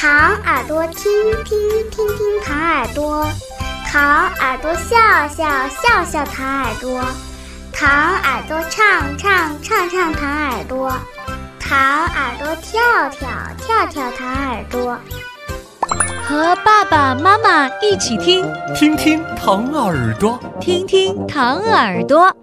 糖耳朵听听听听糖耳朵，糖耳朵笑笑笑笑糖耳朵，糖耳朵唱唱唱唱糖耳朵，糖耳朵跳跳跳跳糖耳朵。 和爸爸妈妈一起听， 听听糖耳朵， 听听糖耳朵。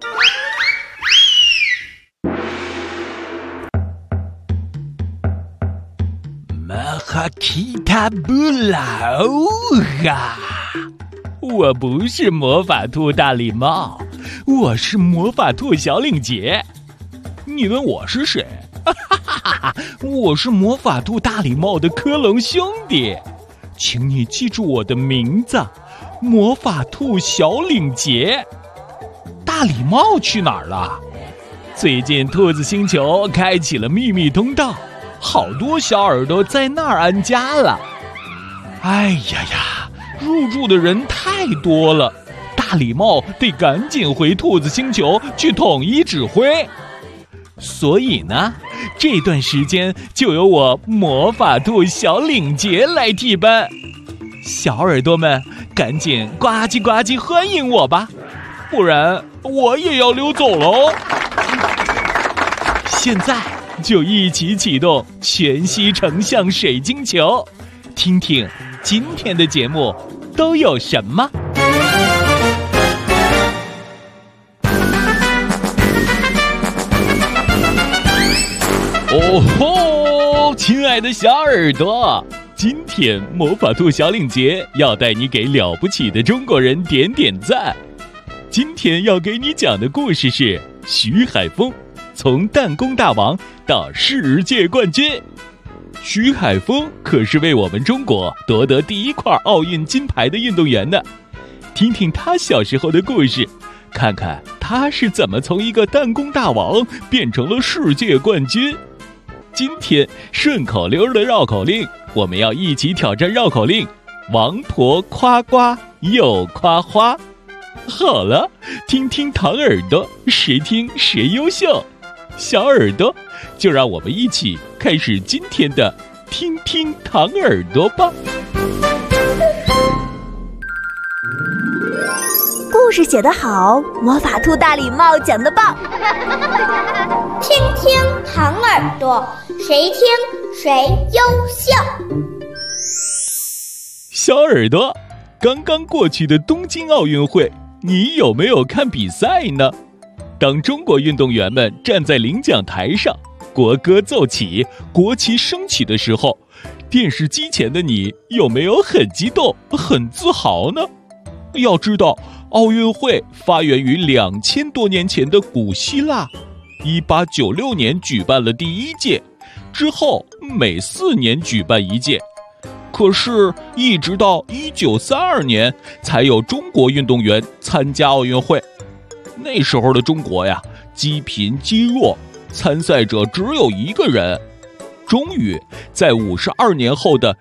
马哈基塔布拉欧哈！我不是魔法兔大礼帽，我是魔法兔小领结。你问我是谁？我是魔法兔大礼帽的科隆兄弟，请你记住我的名字，魔法兔小领结。大礼帽去哪儿了？最近兔子星球开启了秘密通道，好多小耳朵在那儿安家了。哎呀呀，入住的人太多了，大礼帽得赶紧回兔子星球去统一指挥。所以呢，这段时间就由我魔法兔小领结来替班。小耳朵们赶紧呱唧呱唧欢迎我吧，不然我也要溜走喽。现在就一起启动全息成像水晶球，听听今天的节目都有什么。哦吼，亲爱的小耳朵，今天魔法兔小领结要带你给了不起的中国人点点赞。今天要给你讲的故事是徐海峰从弹弓大王到世界冠军。徐海峰可是为我们中国夺得第一块奥运金牌的运动员呢。听听他小时候的故事，看看他是怎么从一个弹弓大王变成了世界冠军。今天顺口溜的绕口令，我们要一起挑战绕口令：王婆夸瓜又夸花。好了，听听糖耳朵，谁听谁优秀。小耳朵，就让我们一起开始今天的听听糖耳朵吧。 故事写得好，魔法兔大礼帽讲得棒。 听听糖耳朵，谁听谁优秀。 小耳朵，刚刚过去的东京奥运会，你有没有看比赛呢？当中国运动员们站在领奖台上，国歌奏起，国旗升起的时候，电视机前的你有没有很激动、很自豪呢？要知道，奥运会发源于2000多年前的古希腊，1896年举办了第一届，之后每4年举办一届。可是，一直到1932年，才有中国运动员参加奥运会。那时候的中国呀，积贫积弱，参赛者只有1个人。终于在52年后的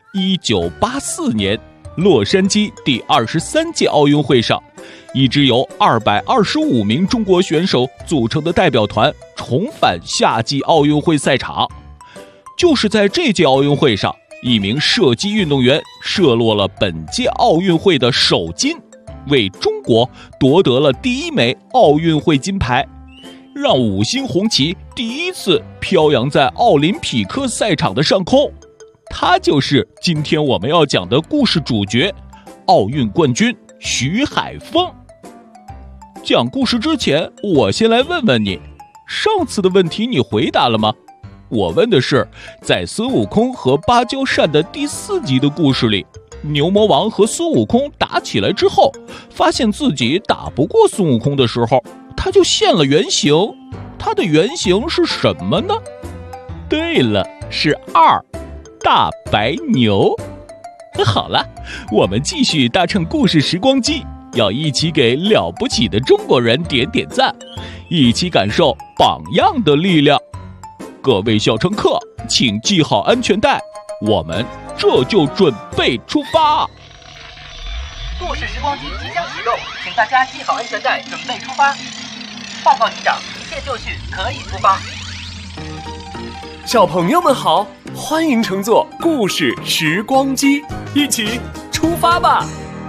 1984年，洛杉矶第23届奥运会上，一支由225名中国选手组成的代表团重返夏季奥运会赛场。就是在这届奥运会上，一名射击运动员射落了本届奥运会的首金，为中国夺得了第1枚奥运会金牌，让5星红旗第一次飘扬在奥林匹克赛场的上空。他就是今天我们要讲的故事主角，奥运冠军徐海峰。讲故事之前，我先来问问你，上次的问题你回答了吗？我问的是，在孙悟空和芭蕉扇的第4集的故事里，牛魔王和孙悟空打起来之后，发现自己打不过孙悟空的时候，他就现了原形。他的原型是什么呢？对了，是2，大白牛。好了，我们继续搭乘故事时光机，要一起给了不起的中国人点点赞，一起感受榜样的力量。各位小乘客，请系好安全带，我们这就准备出发。 故事时光机即将启动，请大家系好安全带，准备出发。报告机长，一切就绪，可以出发。 小朋友们好， 欢迎乘坐故事时光机，一起出发吧。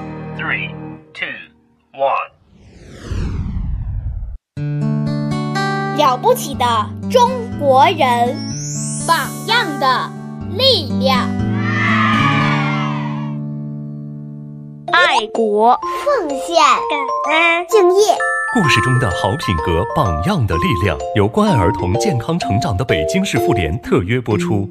3、2、1。 了不起的中国人，榜样的力量。 爱国、 奉献、感恩、敬业。 故事中的好品格，榜样的力量，由关爱儿童健康成长的北京市妇联特约播出。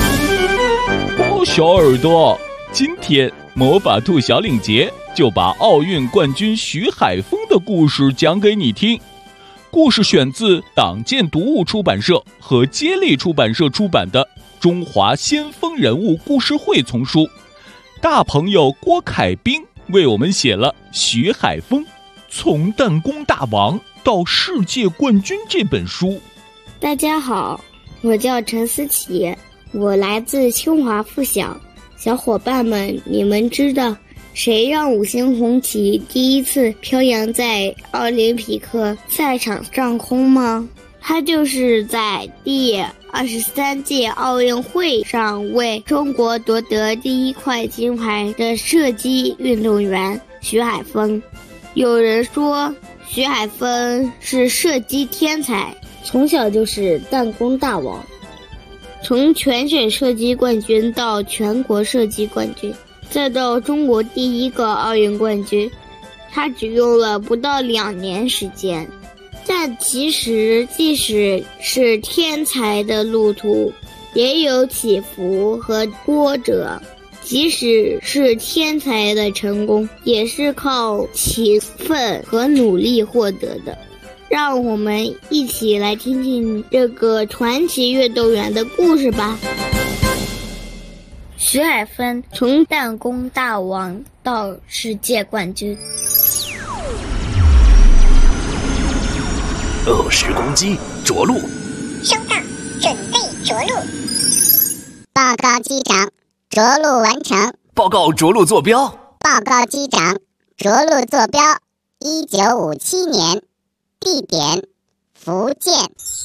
小耳朵，今天魔法兔小领结就把奥运冠军徐海峰的故事讲给你听。故事选自党建读物出版社和接力出版社出版的《中华先锋人物故事会》丛书。大朋友郭凯斌为我们写了徐海峰从弹弓大王到世界冠军这本书。 大家好，我叫陈思琪，我来自清华附小。小伙伴们，你们知道谁让五星红旗第一次飘扬在奥林匹克赛场上空吗？他就是在第23届奥运会上为中国夺得第一块金牌的射击运动员徐海峰。有人说徐海峰是射击天才，从小就是弹弓大王，从全省射击冠军到全国射击冠军，再到中国第一个奥运冠军，他只用了不到2年时间。但其实即使是天才的路途，也有起伏和波折，即使是天才的成功，也是靠勤奋和努力获得的。让我们一起来听听这个传奇运动员的故事吧。徐海峰从弹弓大王到世界冠军。 时光机着陆。 收到，准备着陆。报告机长，着陆完成。 报告着陆坐标。 报告机长，着陆坐标1957年，地点福建。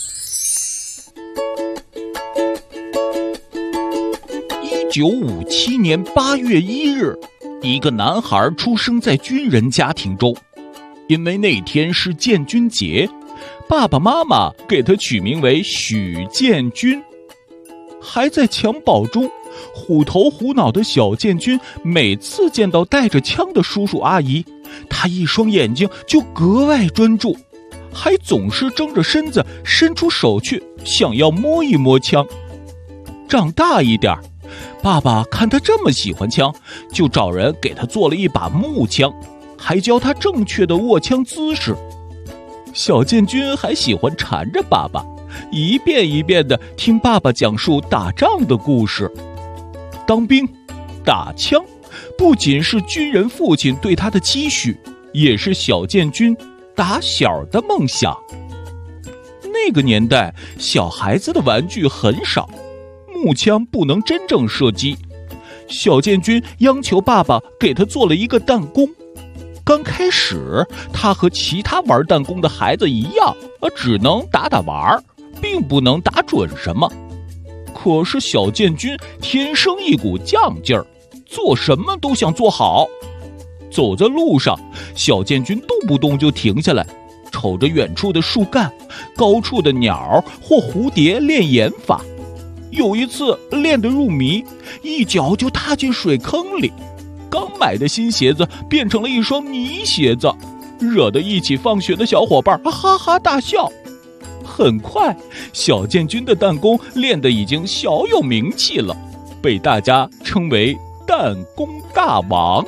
1957年8月1日，一个男孩出生在军人家庭中。因为那天是建军节，爸爸妈妈给他取名为许建军。还在襁褓中，虎头虎脑的小建军每次见到带着枪的叔叔阿姨，他一双眼睛就格外专注，还总是睁着身子伸出手去，想要摸一摸枪。长大一点，爸爸看他这么喜欢枪，就找人给他做了一把木枪，还教他正确的握枪姿势。小建军还喜欢缠着爸爸，一遍一遍地听爸爸讲述打仗的故事。当兵、打枪，不仅是军人父亲对他的期许，也是小建军打小的梦想。那个年代，小孩子的玩具很少，木枪不能真正射击。小建军央求爸爸给他做了一个弹弓。刚开始，他和其他玩弹弓的孩子一样，只能打打玩，并不能打准什么。可是小建军天生一股犟劲儿，做什么都想做好。走在路上，小建军动不动就停下来，瞅着远处的树干、高处的鸟或蝴蝶练演法。有一次练得入迷，一脚就踏进水坑里。刚买的新鞋子变成了一双泥鞋子，惹得一起放学的小伙伴哈哈大笑。很快，小建军的弹弓练得已经小有名气了，被大家称为弹弓大王。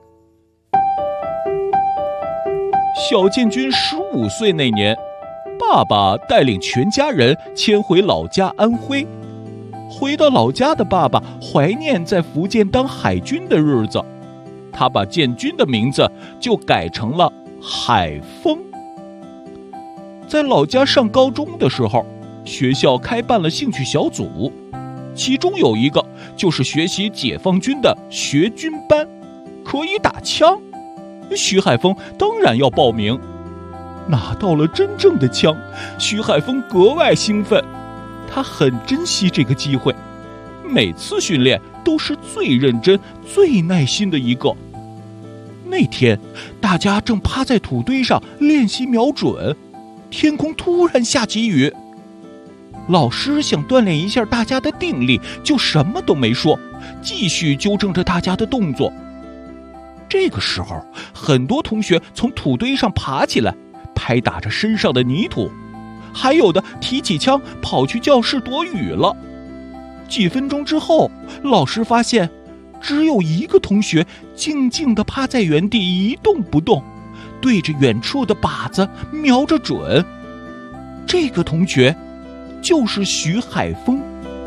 小建军15岁那年，爸爸带领全家人迁回老家安徽。回到老家的爸爸怀念在福建当海军的日子，他把建军的名字就改成了海峰。在老家上高中的时候，学校开办了兴趣小组，其中有一个就是学习解放军的学军班，可以打枪。徐海峰当然要报名。拿到了真正的枪，徐海峰格外兴奋，他很珍惜这个机会。 每次训练都是最认真、最耐心的一个。那天，大家正趴在土堆上练习瞄准，天空突然下起雨。老师想锻炼一下大家的定力，就什么都没说，继续纠正着大家的动作。这个时候，很多同学从土堆上爬起来，拍打着身上的泥土，还有的提起枪跑去教室躲雨了。几分钟之后，老师发现只有一个同学静静地趴在原地一动不动，对着远处的靶子瞄着准。这个同学就是徐海峰。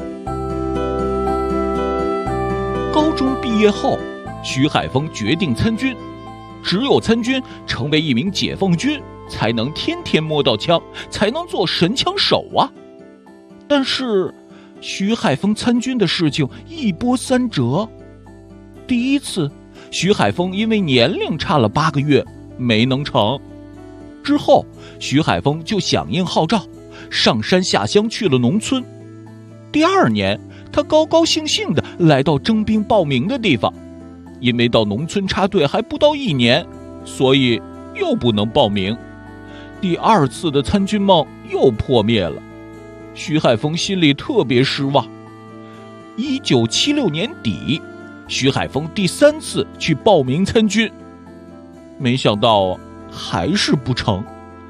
高中毕业后，徐海峰决定参军。只有参军，成为一名解放军，才能天天摸到枪，才能做神枪手啊。但是徐海峰参军的事情一波三折。第一次，徐海峰因为年龄差了8个月没能成。之后，徐海峰就响应号召，上山下乡去了农村。第2年，他高高兴兴地来到征兵报名的地方，因为到农村插队还不到1年，所以又不能报名。第2次的参军梦又破灭了，徐海峰心里特别失望。1976年底，徐海峰第3次去报名参军，没想到还是不成。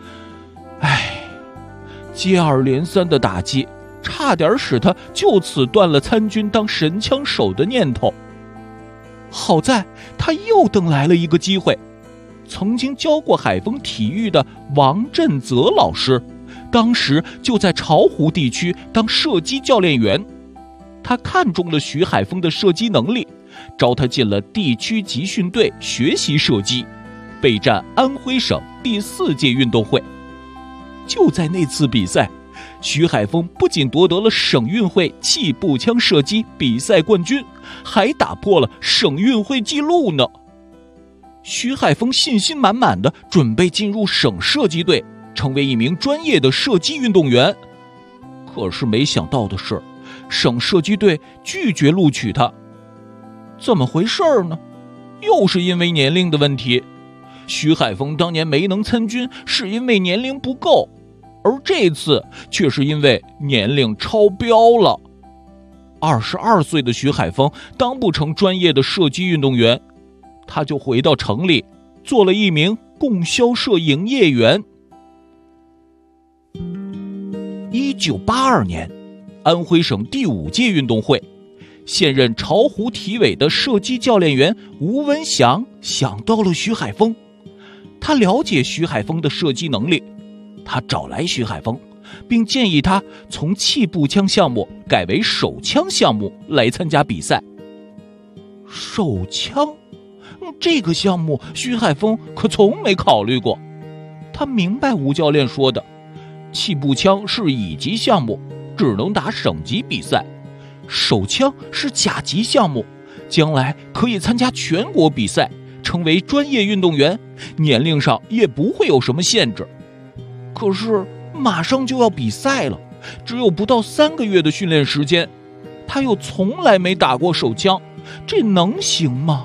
接二连三的打击，差点使他就此断了参军当神枪手的念头。好在他又等来了一个机会，曾经教过海峰体育的王振泽老师，当时就在巢湖地区当射击教练员。他看中了徐海峰的射击能力，招他进了地区集训队学习射击，备战安徽省第4届运动会。就在那次比赛，徐海峰不仅夺得了省运会气步枪射击比赛冠军，还打破了省运会纪录呢。徐海峰信心满满的准备进入省射击队，成为一名专业的射击运动员。可是没想到的是，省射击队拒绝录取他。怎么回事呢？又是因为年龄的问题。徐海峰当年没能参军，是因为年龄不够，而这次却是因为年龄超标了。22岁的徐海峰当不成专业的射击运动员，他就回到城里做了一名供销社营业员。1982年，安徽省第5届运动会，现任巢湖体委的射击教练员吴文祥想到了徐海峰。他了解徐海峰的射击能力，他找来徐海峰，并建议他从气步枪项目改为手枪项目来参加比赛。手枪这个项目，徐海峰可从没考虑过。他明白吴教练说的，气步枪是乙级项目，只能打省级比赛；手枪是甲级项目，将来可以参加全国比赛，成为专业运动员，年龄上也不会有什么限制。可是马上就要比赛了，只有不到3个月的训练时间，他又从来没打过手枪，这能行吗？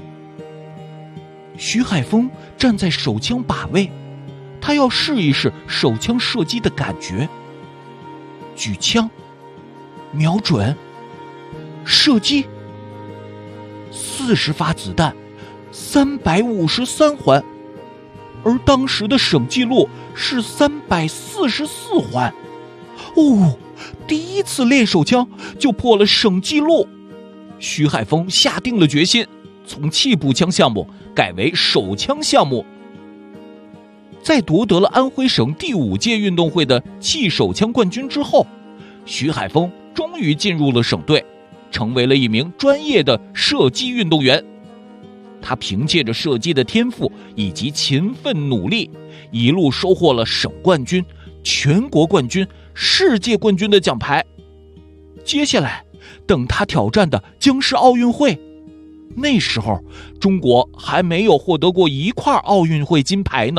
徐海峰站在手枪靶位，他要试一试手枪射击的感觉。举枪，瞄准，射击。40发子弹，353环，而当时的省纪录是344环。第一次练手枪就破了省纪录。徐海峰下定了决心，从气步枪项目改为手枪项目。在夺得了安徽省第5届运动会的气手枪冠军之后，徐海峰终于进入了省队，成为了一名专业的射击运动员。他凭借着射击的天赋以及勤奋努力，一路收获了省冠军、全国冠军、世界冠军的奖牌。接下来等他挑战的将是奥运会，那时候中国还没有获得过1块奥运会金牌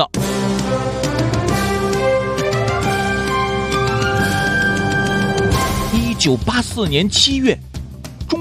呢。1984年7月，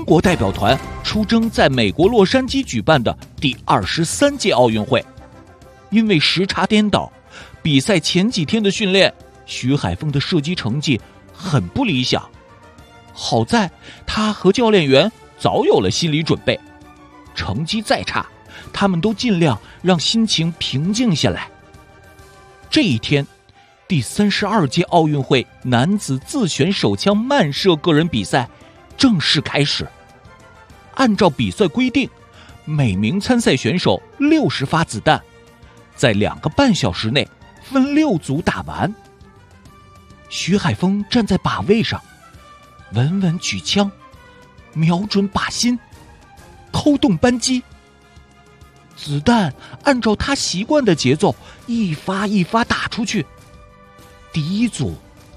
国代表团出征在美国洛杉矶举办的第23届奥运会。因为时差颠倒，比赛前几天的训练，徐海峰的射击成绩很不理想。好在他和教练员早有了心理准备，成绩再差，他们都尽量让心情平静下来。这一天，第32届奥运会男子自选手枪慢射个人比赛正式开始。按照比赛规定，每名参赛选手60发子弹，在2个半小时内分6组打完。徐海峰站在靶位上，稳稳举枪，瞄准靶心，扣动扳机。子弹按照他习惯的节奏一发一发打出去。第一组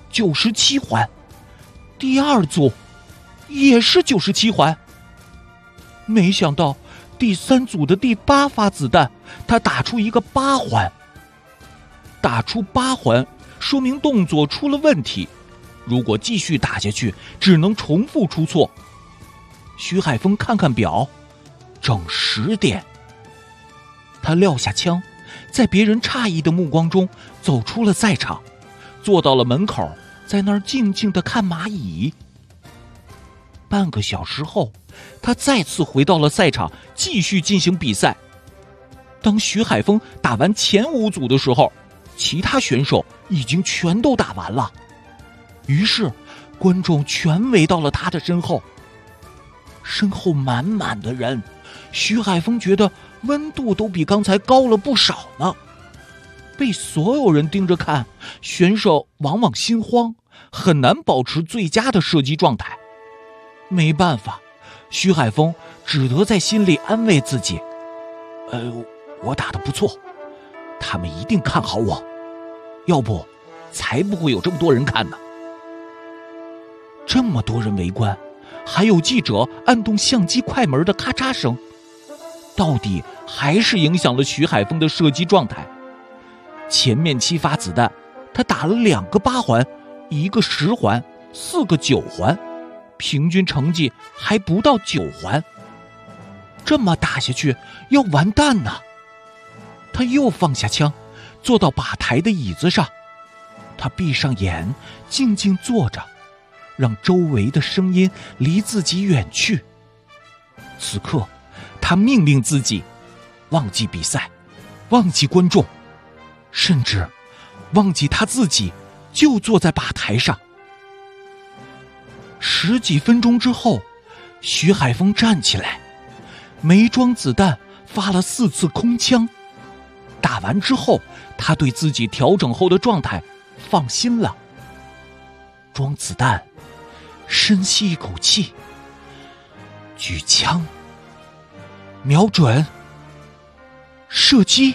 97环，第二组也是97环。没想到第3组的第8发子弹，他打出一个8环。打出8环，说明动作出了问题，如果继续打下去，只能重复出错。徐海峰看看表，整10点。他撂下枪，在别人诧异的目光中走出了赛场，坐到了门口，在那儿静静地看蚂蚁。半个小时后，他再次回到了赛场，继续进行比赛。当徐海峰打完前5组的时候，其他选手已经全都打完了。于是观众全围到了他的身后，身后满满的人，徐海峰觉得温度都比刚才高了不少呢。被所有人盯着看，选手往往心慌，很难保持最佳的射击状态。没办法，徐海峰只得在心里安慰自己，我打得不错，他们一定看好我，要不才不会有这么多人看呢。这么多人围观，还有记者按动相机快门的咔嚓声，到底还是影响了徐海峰的射击状态。前面7发子弹，他打了2个8环，1个10环，4个9环，平均成绩还不到9环。这么打下去要完蛋呢。他又放下枪，坐到靶台的椅子上，他闭上眼，静静坐着，让周围的声音离自己远去。此刻他命令自己忘记比赛，忘记观众，甚至忘记他自己就坐在靶台上。10几分钟之后，徐海峰站起来，没装子弹，发了4次空枪。打完之后，他对自己调整后的状态放心了。装子弹，深吸一口气，举枪，瞄准，射击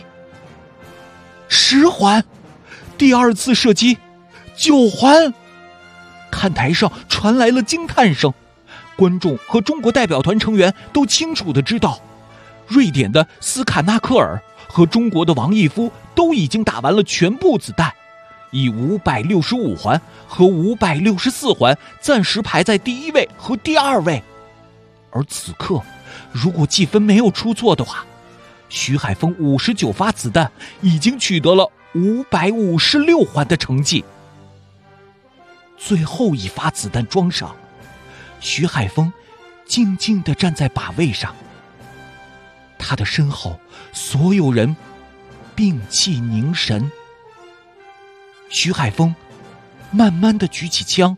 ，10环，第2次射击，9环。看台上传来了惊叹声，观众和中国代表团成员都清楚地知道，瑞典的斯卡纳克尔和中国的王义夫都已经打完了全部子弹，以565环和564环暂时排在第1位和第2位。而此刻，如果计分没有出错的话，徐海峰59发子弹已经取得了556环的成绩。最后1发子弹装上，徐海峰静静地站在靶位上，他的身后所有人屏气凝神。徐海峰慢慢地举起枪，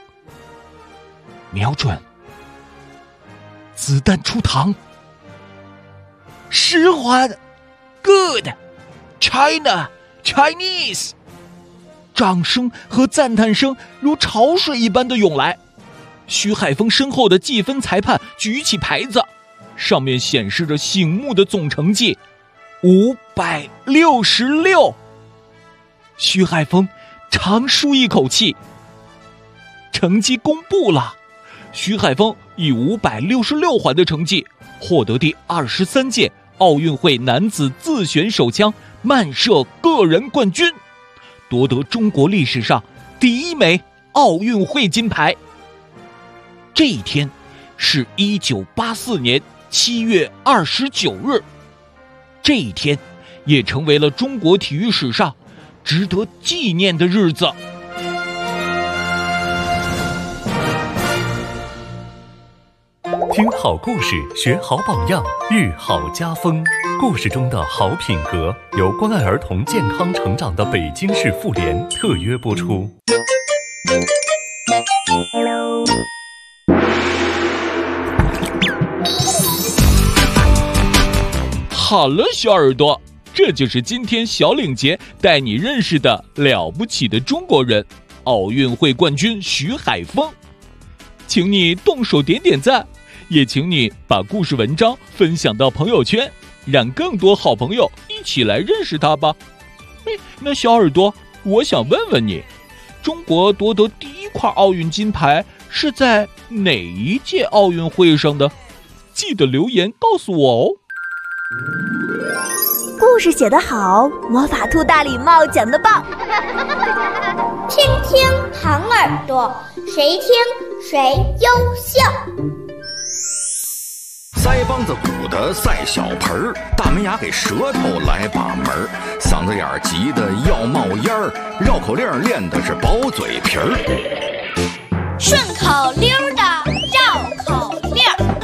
瞄准，子弹出膛，10环 ，Good， China Chinese。掌声和赞叹声如潮水一般的涌来。徐海峰身后的计分裁判举起牌子，上面显示着醒目的总成绩566。徐海峰长舒一口气。成绩公布了，徐海峰以566环的成绩获得第23届奥运会男子自选手枪慢射个人冠军，夺得中国历史上第1枚奥运会金牌。这一天， 是1984年7月29日。这一天也成为了中国体育史上值得纪念的日子。 听好故事，学好榜样，育好家风。故事中的好品格由关爱儿童健康成长的北京市妇联特约播出。 好了，小耳朵，这就是今天小领结带你认识的了不起的中国人——奥运会冠军徐海峰。请你动手点点赞，也请你把故事文章分享到朋友圈，让更多好朋友一起来认识他吧。那小耳朵，我想问问你，中国夺得第一块奥运金牌是在哪一届奥运会上的？记得留言告诉我哦。 故事写得好，魔法兔大礼帽讲得棒。 听听糖耳朵，谁听谁优秀。 腮帮子鼓的赛小盆儿，大门牙给舌头来把门儿，嗓子眼儿急得要冒烟儿，绕口令练的是薄嘴皮儿。 顺口溜的绕口令。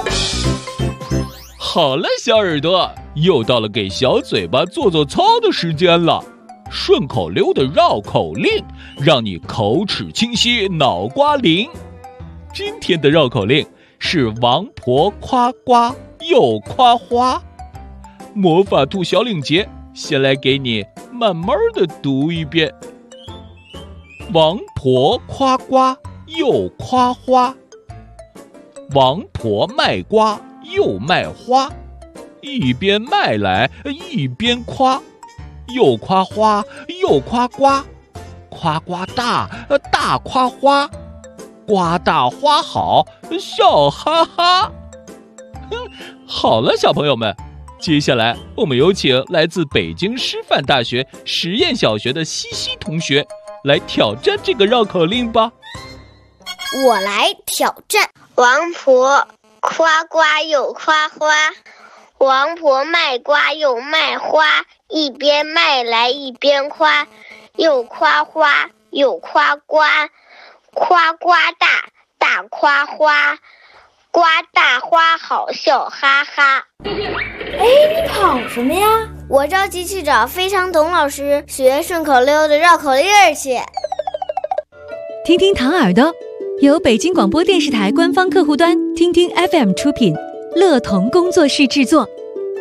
好了，小耳朵，又到了给小嘴巴做做操的时间了。顺口溜的绕口令，让你口齿清晰，脑瓜灵。今天的绕口令是王婆夸瓜又夸花。魔法兔小领结先来给你慢慢的读一遍。王婆夸瓜又夸花，王婆卖瓜又卖花，一边卖来一边夸，又夸花又夸瓜，夸瓜大，大夸花，瓜大花好，笑哈哈。好了，小朋友们，接下来我们有请来自北京师范大学实验小学的西西同学来挑战这个绕口令吧。 我来挑战。 王婆夸瓜又夸花，王婆卖瓜又卖花，一边卖来一边夸，又夸花又夸瓜，夸瓜大，大夸花，瓜大花好笑哈哈。 哎，你跑什么呀？我着急去找非常董老师学顺口溜的绕口令去。 听听糖耳朵由北京广播电视台官方客户端听听 FM 出品，乐童工作室制作。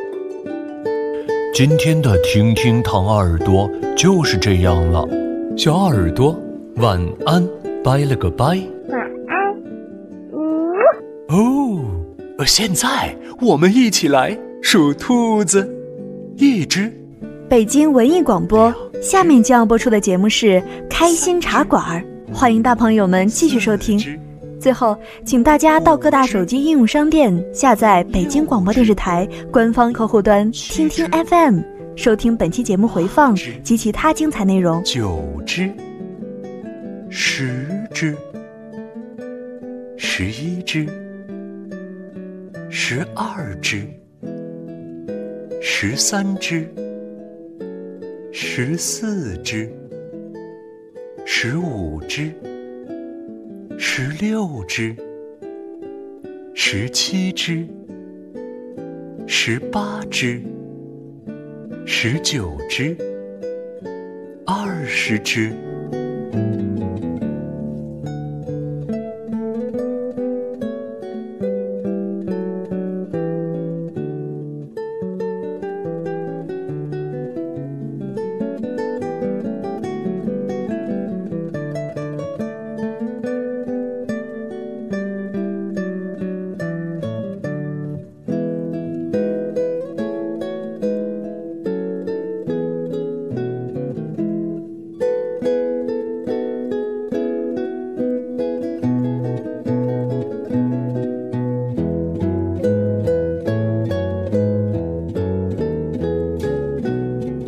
今天的听听糖耳朵就是这样了，小耳朵晚安，拜了个拜。 晚安。 现在我们一起来数兔子。一只。 北京文艺广播，下面将要播出的节目是开心茶馆，欢迎大朋友们继续收听。最后，请大家到各大手机应用商店下载北京广播电视台官方客户端听听 FM， 收听本期节目回放及其他精彩内容。 9只，10只，11只，12只，13只，14只，15只，16只，17只，18只，19只，20只。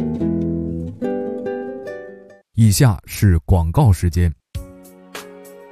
以下是广告时间。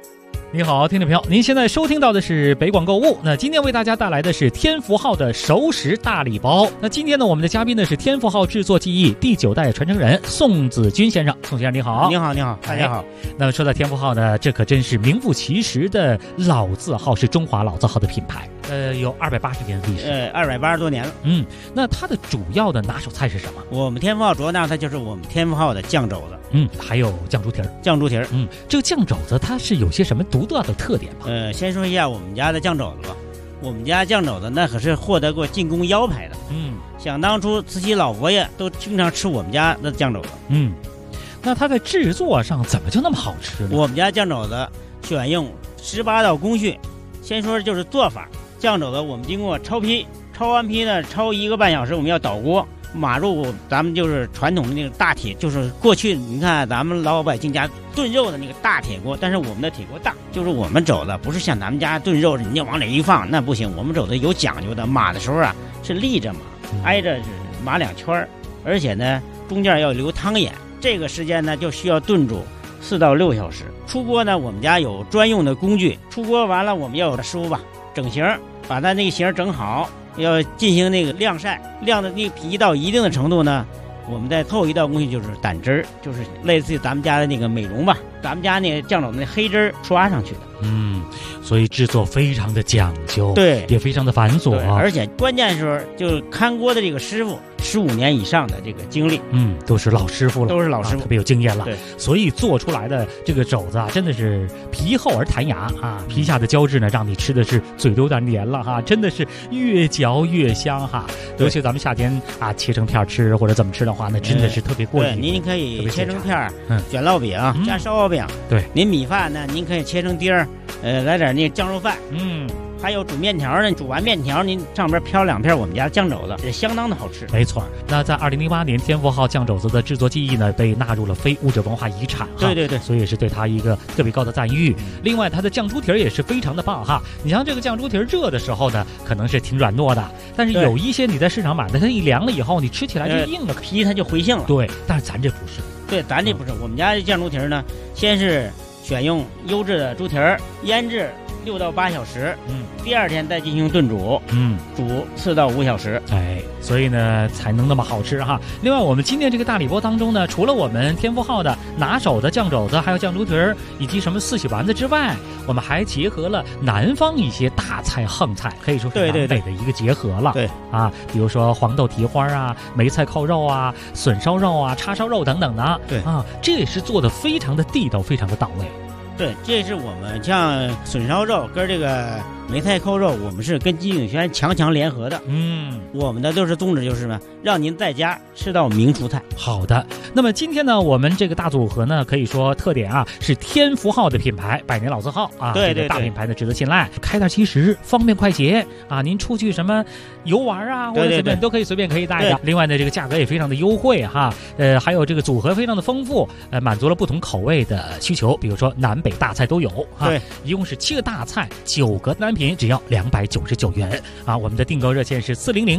你好，听众朋友，您现在收听到的是北广购物。那今天为大家带来的是天福号的熟食大礼包。那今天呢，我们的嘉宾呢是天福号制作技艺第9代传承人宋子君先生。宋先生你好。 你好，大家好。 那么说到天福号呢，这可真是名副其实的老字号，是中华老字号的品牌。有280年的历史。 280多年了。 那它的主要的拿手菜是什么？ 我们天福号主要拿手菜就是我们天福号的酱肘子。 还有酱猪蹄儿。这个酱肘子它是有些什么独特的特点吗？ 先说一下我们家的酱肘子吧。我们家酱肘子那可是获得过进宫腰牌的。想当初慈禧老佛爷都经常吃我们家的酱肘子。 那它在制作上怎么就那么好吃呢？ 我们家酱肘子选用18道工序。先说就是做法，酱肘子我们经过焯坯，焯完坯呢焯1个半小时，我们要倒锅。码入咱们就是传统的那个大铁，就是过去你看咱们老百姓家炖肉的那个大铁锅，但是我们的铁锅大，就是我们肘子不是像咱们家炖肉人家往里一放，那不行，我们肘子有讲究的，码的时候啊是立着码，挨着是码2圈，而且呢中间要留汤眼，这个时间呢就需要炖煮4到6小时。出锅呢我们家有专用的工具，出锅完了我们要有师傅吧整形，把它那个形整好，要进行那个晾晒，晾的那个皮到一定的程度呢，我们再后一道工序就是掸汁儿，就是类似于咱们家的那个美容吧，咱们家那个酱肘子那黑汁儿刷上去的。 所以制作非常的讲究， 对， 也非常的繁琐， 而且关键时候就是看锅的这个师傅15年以上的这个经历， 都是老师傅了，特别有经验了。 对， 所以做出来的这个肘子啊，真的是皮厚而弹牙啊，皮下的胶质呢，让你吃的是嘴都有点黏了哈，真的是越嚼越香哈。尤其咱们夏天啊，切成片吃或者怎么吃的话，那真的是特别过瘾。 您可以切成片，卷烙饼加烧饼。 对， 您米饭呢，您可以切成丁儿，来点那酱肉饭。还有煮面条呢，煮完面条您上边飘2片我们家酱肘子，也相当的好吃。 没错。那在2008年，天福号酱肘子的制作技艺呢，被纳入了非物质文化遗产哈。 对， 所以也是对它一个特别高的赞誉。另外，它的酱猪蹄儿也是非常的棒哈。你像这个酱猪蹄儿热的时候呢，可能是挺软糯的，但是有一些你在市场买的，它一凉了以后，你吃起来就硬了， 皮它就回性了。 对，但是咱这不是。 对，咱这不是。我们家的酱猪蹄儿呢，先是选用优质的猪蹄儿，腌制6到8小时，第2天再进行炖煮，煮4到5小时， 所以呢才能那么好吃哈。另外，我们今天这个大礼包当中呢，除了我们天福号的拿手的酱肘子，还有酱猪蹄儿以及什么4喜丸子之外，我们还结合了南方一些大菜横菜，可以说是南北的一个结合了。 对啊，比如说黄豆蹄花啊、梅菜扣肉啊、笋烧肉啊、叉烧肉等等的。 对啊，这也是做的非常的地道，非常的到位。 对，这是我们像笋烧肉跟这个梅菜扣肉，我们是跟金鼎轩强联合的。我们的都是宗旨就是什么，让您在家吃到名厨菜。 好的，那么今天呢，我们这个大组合呢，可以说特点啊是天福号的品牌，100年老字号啊， 对， 这个大品牌呢值得信赖，开袋即食，方便快捷啊。您出去什么游玩啊，或者随便都可以随便可以带的。另外呢，这个价格也非常的优惠哈，还有这个组合非常的丰富，满足了不同口味的需求，比如说南北大菜都有哈。 对， 一共是7个大菜，9个单品，只要299元啊。我们的订购热线是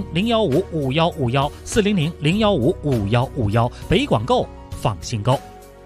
400-015-5151，400-015-5151，北广购放心购。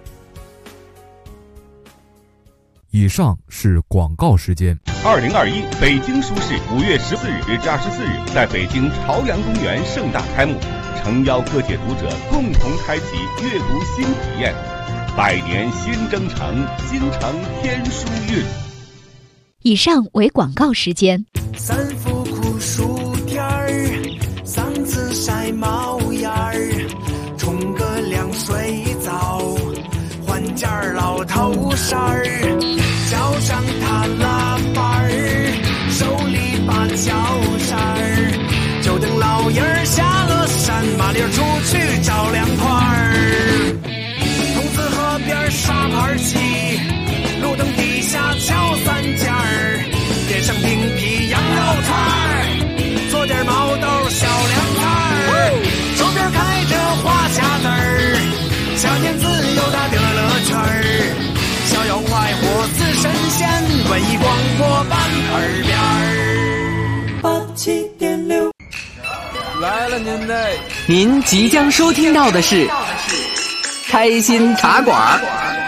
以上是广告时间。 2021北京书市5月14日至24日在北京朝阳公园盛大开幕，诚邀各界读者共同开启阅读新体验。100年新征程，京城天书韵。 以上为广告时间。 3伏酷暑天儿，3次晒毛眼儿，冲个凉水澡，换件老头衫儿，脚上踏拉板儿，手里把脚扇儿，就等老爷儿下了山，麻溜出去找凉快儿。东子河边沙盘棋，路灯底下敲3件儿，点上冰皮羊肉串儿，做点毛豆小凉菜儿，手边开着花匣子儿，夏天自由打的乐圈儿，逍遥快活似神仙，文艺广播版耳边儿87.6。 来了您嘞！您即将收听到的是开心茶馆。